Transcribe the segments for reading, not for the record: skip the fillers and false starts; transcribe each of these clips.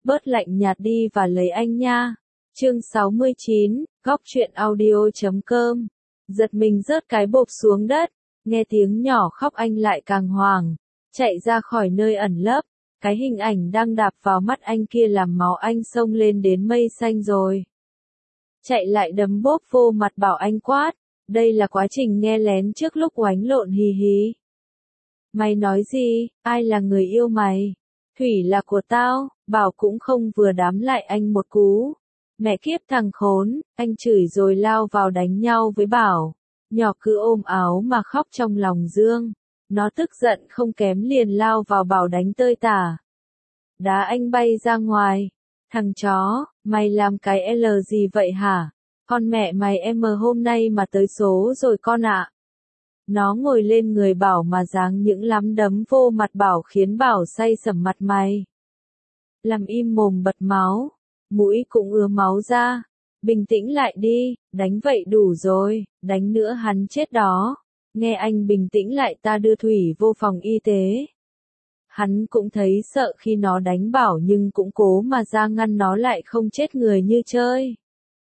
bớt lạnh nhạt đi và lấy anh nha. Chương 69, góc truyện audio.com. Giật mình rớt cái bộp xuống đất, nghe tiếng nhỏ khóc anh lại càng hoảng, chạy ra khỏi nơi ẩn nấp. Cái hình ảnh đang đạp vào mắt anh kia làm máu anh xông lên đến mây xanh rồi. Chạy lại đấm bốp vô mặt bảo anh quát, đây là quá trình nghe lén trước lúc oánh lộn hì hì. Mày nói gì, ai là người yêu mày? Thủy là của tao, Bảo cũng không vừa đám lại anh một cú. Mẹ kiếp thằng khốn, anh chửi rồi lao vào đánh nhau với Bảo. Nhỏ cứ ôm áo mà khóc trong lòng Dương. Nó tức giận không kém liền lao vào Bảo đánh tơi tả. Đá anh bay ra ngoài. Thằng chó, mày làm cái L gì vậy hả? Con mẹ mày em hôm nay mà tới số rồi con ạ. Nó ngồi lên người Bảo mà giáng những lắm đấm vô mặt Bảo khiến Bảo say sẩm mặt mày. Làm im mồm bật máu, mũi cũng ứa máu ra. Bình tĩnh lại đi, đánh vậy đủ rồi, đánh nữa hắn chết đó. Nghe anh bình tĩnh lại ta đưa Thủy vô phòng y tế. Hắn cũng thấy sợ khi nó đánh Bảo nhưng cũng cố mà ra ngăn nó lại không chết người như chơi.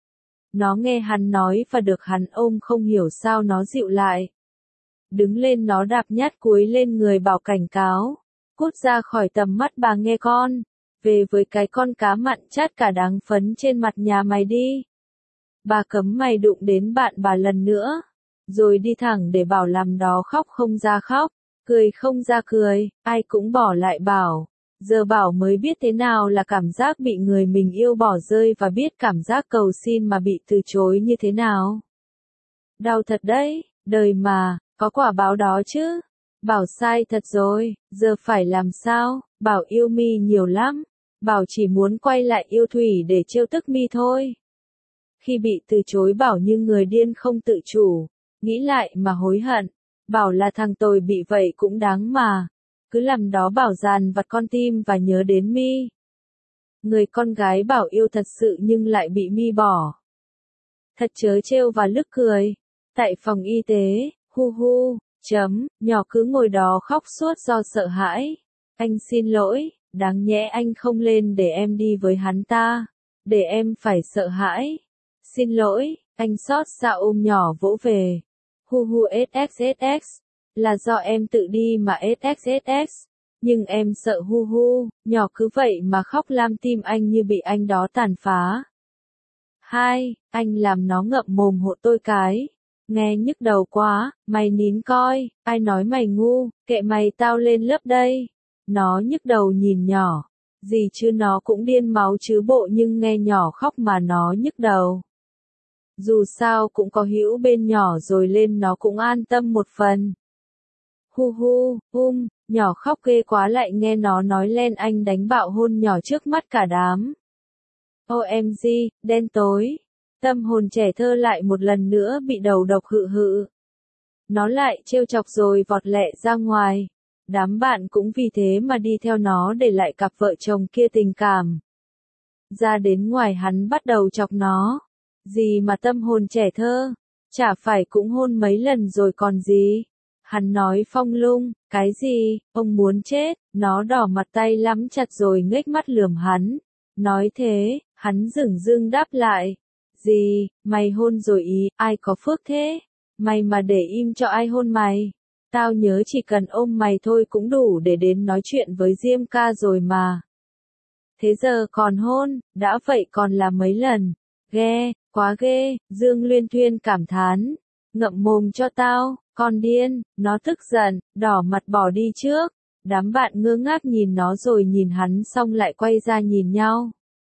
Nó nghe hắn nói và được hắn ôm không hiểu sao nó dịu lại. Đứng lên nó đạp nhát cuối lên người Bảo cảnh cáo. Cút ra khỏi tầm mắt bà nghe con. Về với cái con cá mặn chát cả đáng phấn trên mặt nhà mày đi. Bà cấm mày đụng đến bạn bà lần nữa. Rồi đi thẳng để Bảo làm đó khóc không ra khóc. Cười không ra cười, ai cũng bỏ lại Bảo. Giờ Bảo mới biết thế nào là cảm giác bị người mình yêu bỏ rơi và biết cảm giác cầu xin mà bị từ chối như thế nào. Đau thật đấy, đời mà, có quả báo đó chứ. Bảo sai thật rồi, giờ phải làm sao? Bảo yêu Mi nhiều lắm. Bảo chỉ muốn quay lại yêu Thủy để trêu tức Mi thôi. Khi bị từ chối Bảo như người điên không tự chủ, nghĩ lại mà hối hận. Bảo là thằng tồi bị vậy cũng đáng mà. Cứ làm đó Bảo dằn vặt con tim và nhớ đến Mi. Người con gái Bảo yêu thật sự nhưng lại bị Mi bỏ. Thật trớ trêu và nức cười. Tại phòng y tế, hu hu, nhỏ cứ ngồi đó khóc suốt do sợ hãi. Anh xin lỗi, đáng nhẽ anh không lên để em đi với hắn ta. Để em phải sợ hãi. Xin lỗi, anh xót xa ôm nhỏ vỗ về. Hu hu SXSX, là do em tự đi mà SXSX, nhưng em sợ hu hu, nhỏ cứ vậy mà khóc lam tim anh như bị anh đó tàn phá. Hai, anh làm nó ngậm mồm hộ tôi cái. Nghe nhức đầu quá, mày nín coi, ai nói mày ngu, kệ mày tao lên lớp đây. Nó nhức đầu nhìn nhỏ, gì chứ nó cũng điên máu chứ bộ nhưng nghe nhỏ khóc mà nó nhức đầu. Dù sao cũng có Hữu bên nhỏ rồi lên nó cũng an tâm một phần. Hu hu, nhỏ khóc ghê quá lại nghe nó nói lên anh đánh bạo hôn nhỏ trước mắt cả đám. OMG, đen tối. Tâm hồn trẻ thơ lại một lần nữa bị đầu độc hự hự. Nó lại trêu chọc rồi vọt lẹ ra ngoài. Đám bạn cũng vì thế mà đi theo nó để lại cặp vợ chồng kia tình cảm. Ra đến ngoài hắn bắt đầu chọc nó. Gì mà tâm hồn trẻ thơ, chả phải cũng hôn mấy lần rồi còn gì. Hắn nói phong lung, cái gì, ông muốn chết, nó đỏ mặt tay lắm chặt rồi nghếch mắt lườm hắn. Nói thế, hắn dửng dưng đáp lại. Gì, mày hôn rồi ý, ai có phước thế? Mày mà để im cho ai hôn mày? Tao nhớ chỉ cần ôm mày thôi cũng đủ để đến nói chuyện với Diêm ca rồi mà. Thế giờ còn hôn, đã vậy còn là mấy lần. Ghê, quá ghê, Dương Luyên Thuyên cảm thán. Ngậm mồm cho tao, con điên, nó tức giận, đỏ mặt bỏ đi trước. Đám bạn ngơ ngác nhìn nó rồi nhìn hắn xong lại quay ra nhìn nhau.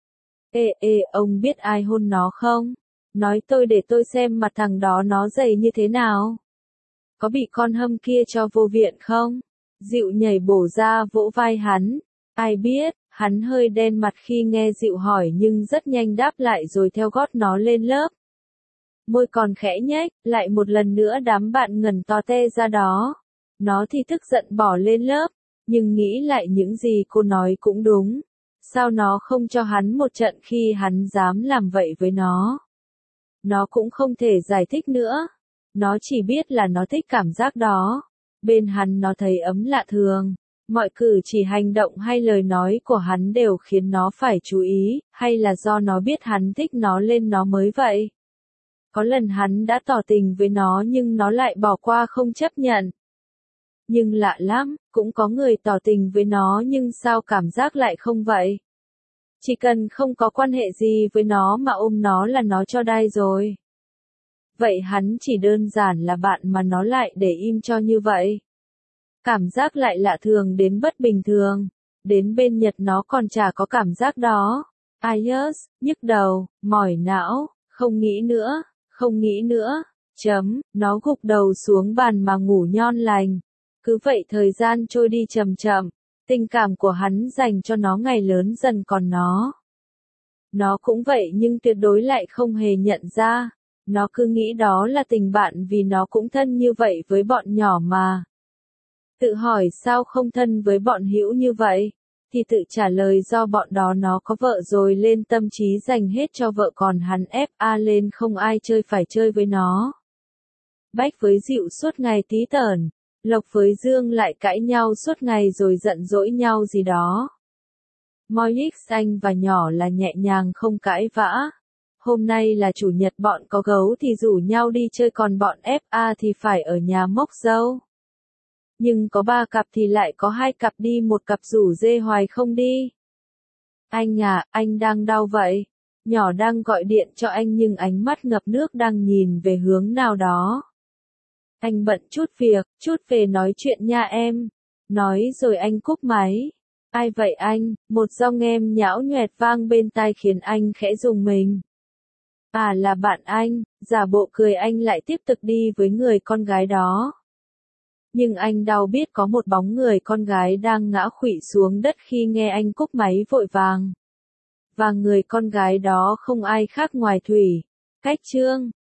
Ê, ông biết ai hôn nó không? Nói tôi để tôi xem mặt thằng đó nó dày như thế nào. Có bị con hâm kia cho vô viện không? Dịu nhảy bổ ra vỗ vai hắn. Ai biết, hắn hơi đen mặt khi nghe Dịu hỏi nhưng rất nhanh đáp lại rồi theo gót nó lên lớp. Môi còn khẽ nhếch, lại một lần nữa đám bạn ngẩn to te ra đó. Nó thì tức giận bỏ lên lớp, nhưng nghĩ lại những gì cô nói cũng đúng. Sao nó không cho hắn một trận khi hắn dám làm vậy với nó? Nó cũng không thể giải thích nữa. Nó chỉ biết là nó thích cảm giác đó. Bên hắn nó thấy ấm lạ thường. Mọi cử chỉ hành động hay lời nói của hắn đều khiến nó phải chú ý, hay là do nó biết hắn thích nó nên nó mới vậy? Có lần hắn đã tỏ tình với nó nhưng nó lại bỏ qua không chấp nhận. Nhưng lạ lắm, cũng có người tỏ tình với nó nhưng sao cảm giác lại không vậy? Chỉ cần không có quan hệ gì với nó mà ôm nó là nó cho đai rồi. Vậy hắn chỉ đơn giản là bạn mà nó lại để im cho như vậy. Cảm giác lại lạ thường đến bất bình thường. Đến bên Nhật nó còn chả có cảm giác đó. Ayus, nhức đầu, mỏi não, không nghĩ nữa, không nghĩ nữa. Nó gục đầu xuống bàn mà ngủ ngon lành. Cứ vậy thời gian trôi đi chậm chậm. Tình cảm của hắn dành cho nó ngày lớn dần còn nó cũng vậy nhưng tuyệt đối lại không hề nhận ra. Nó cứ nghĩ đó là tình bạn vì nó cũng thân như vậy với bọn nhỏ mà. Tự hỏi sao không thân với bọn hữu như vậy? Thì tự trả lời do bọn đó nó có vợ rồi lên tâm trí dành hết cho vợ còn hắn FA lên không ai chơi phải chơi với nó. Bách với Dịu suốt ngày tí tởn. Lộc với Dương lại cãi nhau suốt ngày rồi giận dỗi nhau gì đó. Moix anh và nhỏ là nhẹ nhàng không cãi vã. Hôm nay là chủ nhật bọn có gấu thì rủ nhau đi chơi còn bọn FA thì phải ở nhà mốc dâu. Nhưng có 3 cặp thì lại có 2 cặp đi một cặp rủ dê hoài không đi. Anh à, anh đang đau vậy. Nhỏ đang gọi điện cho anh nhưng ánh mắt ngập nước đang nhìn về hướng nào đó. Anh bận chút việc, chút về nói chuyện nha em. Nói rồi anh cúp máy. Ai vậy anh? Một giọng em nhão nhoẹt vang bên tai khiến anh khẽ rùng mình. À là bạn anh, giả bộ cười anh lại tiếp tục đi với người con gái đó. Nhưng anh đau biết có một bóng người con gái đang ngã khuỵu xuống đất khi nghe anh cúp máy vội vàng. Và người con gái đó không ai khác ngoài Thủy. Cách Trương.